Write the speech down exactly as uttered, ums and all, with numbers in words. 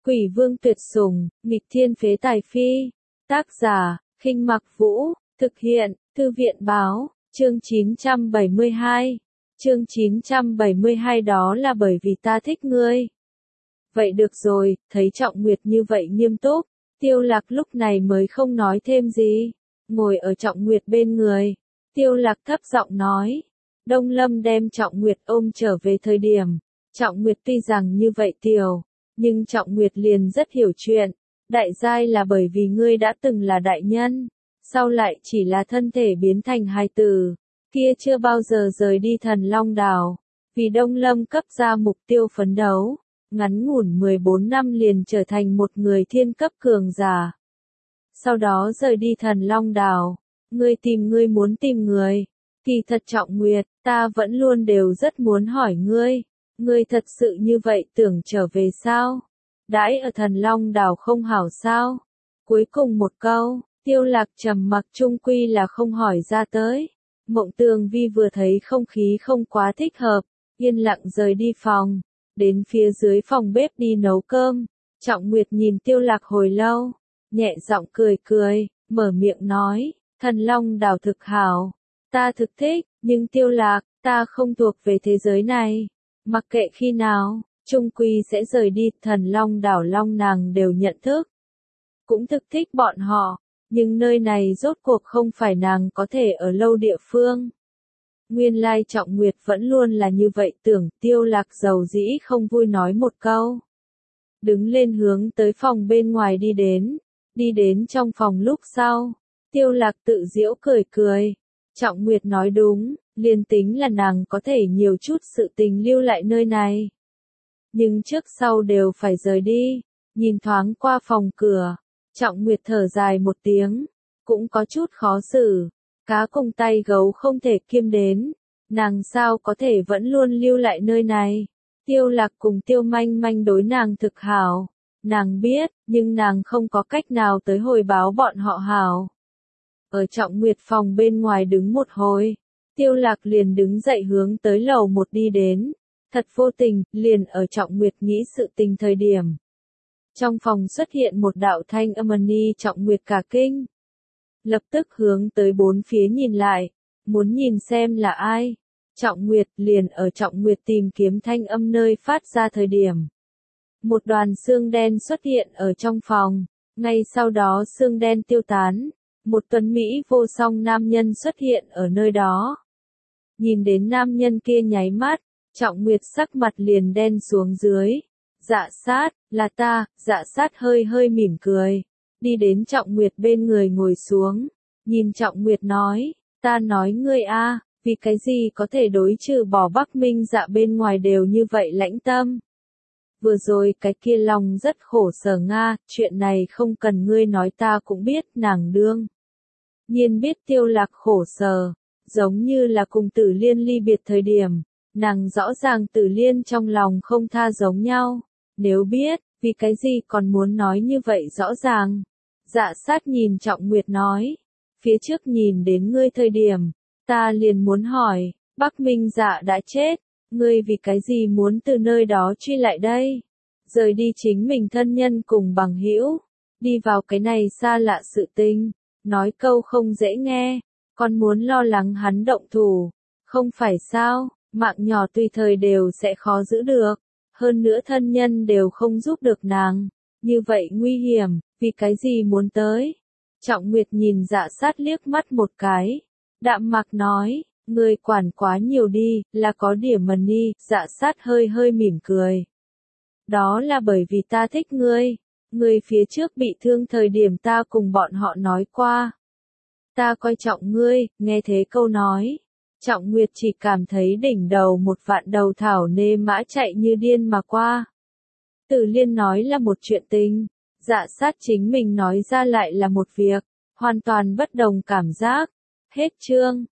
Quỷ vương tuyệt sủng, nghịch thiên phế tài phi. Tác giả, Khinh Mặc Vũ, thực hiện, Thư viện báo, chương chín trăm bảy mươi hai. Chương chín trăm bảy mươi hai đó là bởi vì ta thích ngươi. Vậy được rồi, thấy Trọng Nguyệt như vậy nghiêm túc, Tiêu Lạc lúc này mới không nói thêm gì. Ngồi ở Trọng Nguyệt bên người, Tiêu Lạc thấp giọng nói. Đông Lâm đem Trọng Nguyệt ôm trở về thời điểm. Trọng Nguyệt tuy rằng như vậy tiểu, nhưng Trọng Nguyệt liền rất hiểu chuyện. Đại giai là bởi vì ngươi đã từng là đại nhân, sau lại chỉ là thân thể biến thành hài tử, kia chưa bao giờ rời đi Thần Long Đảo. Vì Đông Lâm cấp ra mục tiêu phấn đấu, ngắn ngủn mười bốn năm liền trở thành một người thiên cấp cường giả. Sau đó rời đi Thần Long Đảo, ngươi tìm ngươi muốn tìm người. Kỳ thật Trọng Nguyệt, ta vẫn luôn đều rất muốn hỏi ngươi, ngươi thật sự như vậy tưởng trở về sao? Đãi ở Thần Long Đảo không hảo sao? Cuối cùng một câu, Tiêu Lạc trầm mặc chung quy là không hỏi ra tới. Mộng Tường Vi vừa thấy không khí không quá thích hợp, yên lặng rời đi phòng, đến phía dưới phòng bếp đi nấu cơm. Trọng Nguyệt nhìn Tiêu Lạc hồi lâu, nhẹ giọng cười cười, mở miệng nói, Thần Long Đảo thực hảo, ta thực thích, nhưng Tiêu Lạc, ta không thuộc về thế giới này. Mặc kệ khi nào, chung quy sẽ rời đi. Thần Long Đảo Long nàng đều nhận thức, cũng thực thích bọn họ, nhưng nơi này rốt cuộc không phải nàng có thể ở lâu địa phương. Nguyên lai Trọng Nguyệt vẫn luôn là như vậy tưởng. Tiêu Lạc dầu dĩ không vui nói một câu, đứng lên hướng tới phòng bên ngoài đi đến. Đi đến trong phòng lúc sau, Tiêu Lạc tự giễu cười cười. Trọng Nguyệt nói đúng, liền tính là nàng có thể nhiều chút sự tình lưu lại nơi này, nhưng trước sau đều phải rời đi. Nhìn thoáng qua phòng cửa, Trọng Nguyệt thở dài một tiếng, cũng có chút khó xử. Cá cùng tay gấu không thể kiêm đến, nàng sao có thể vẫn luôn lưu lại nơi này. Tiêu Lạc cùng Tiêu Manh Manh đối nàng thực hảo, nàng biết, nhưng nàng không có cách nào tới hồi báo bọn họ hảo. Ở Trọng Nguyệt phòng bên ngoài đứng một hồi, Tiêu Lạc liền đứng dậy hướng tới lầu một đi đến. Thật vô tình, liền ở Trọng Nguyệt nghĩ sự tình thời điểm, trong phòng xuất hiện một đạo thanh âm ni. Trọng Nguyệt cả kinh, lập tức hướng tới bốn phía nhìn lại, muốn nhìn xem là ai. Trọng Nguyệt, liền ở Trọng Nguyệt tìm kiếm thanh âm nơi phát ra thời điểm, một đoàn xương đen xuất hiện ở trong phòng. Ngay sau đó xương đen tiêu tán, một tuấn mỹ vô song nam nhân xuất hiện ở nơi đó. Nhìn đến nam nhân kia nháy mắt, Trọng Nguyệt sắc mặt liền đen xuống dưới. Dạ sát, là ta. Dạ sát hơi hơi mỉm cười, đi đến Trọng Nguyệt bên người ngồi xuống, nhìn Trọng Nguyệt nói, ta nói ngươi a, vì cái gì có thể đối trừ bỏ Bắc Minh Dạ bên ngoài đều như vậy lãnh tâm. Vừa rồi cái kia lòng rất khổ sở Nga, chuyện này không cần ngươi nói ta cũng biết. Nàng đương nhiên biết Tiêu Lạc khổ sở, giống như là cùng Tử Liên ly biệt thời điểm, nàng rõ ràng Tử Liên trong lòng không tha giống nhau. Nếu biết, vì cái gì còn muốn nói như vậy rõ ràng. Dạ sát nhìn Trọng Nguyệt nói, phía trước nhìn đến ngươi thời điểm, ta liền muốn hỏi, Bắc Minh Dạ đã chết, ngươi vì cái gì muốn từ nơi đó truy lại đây? Rời đi chính mình thân nhân cùng bằng hữu, đi vào cái này xa lạ sự tình, nói câu không dễ nghe, còn muốn lo lắng hắn động thủ, không phải sao? Mạng nhỏ tùy thời đều sẽ khó giữ được, hơn nữa thân nhân đều không giúp được nàng, như vậy nguy hiểm, vì cái gì muốn tới? Trọng Nguyệt nhìn Dạ sát liếc mắt một cái, đạm mạc nói, ngươi quản quá nhiều đi, là có điểm mần đi. Dạ sát hơi hơi mỉm cười, đó là bởi vì ta thích ngươi, ngươi phía trước bị thương thời điểm ta cùng bọn họ nói qua, ta coi trọng ngươi. Nghe thế câu nói, Trọng Nguyệt chỉ cảm thấy đỉnh đầu một vạn đầu thảo nê mã chạy như điên mà qua. Tử Liên nói là một chuyện tình, Dạ sát chính mình nói ra lại là một việc, hoàn toàn bất đồng cảm giác. Hết chương.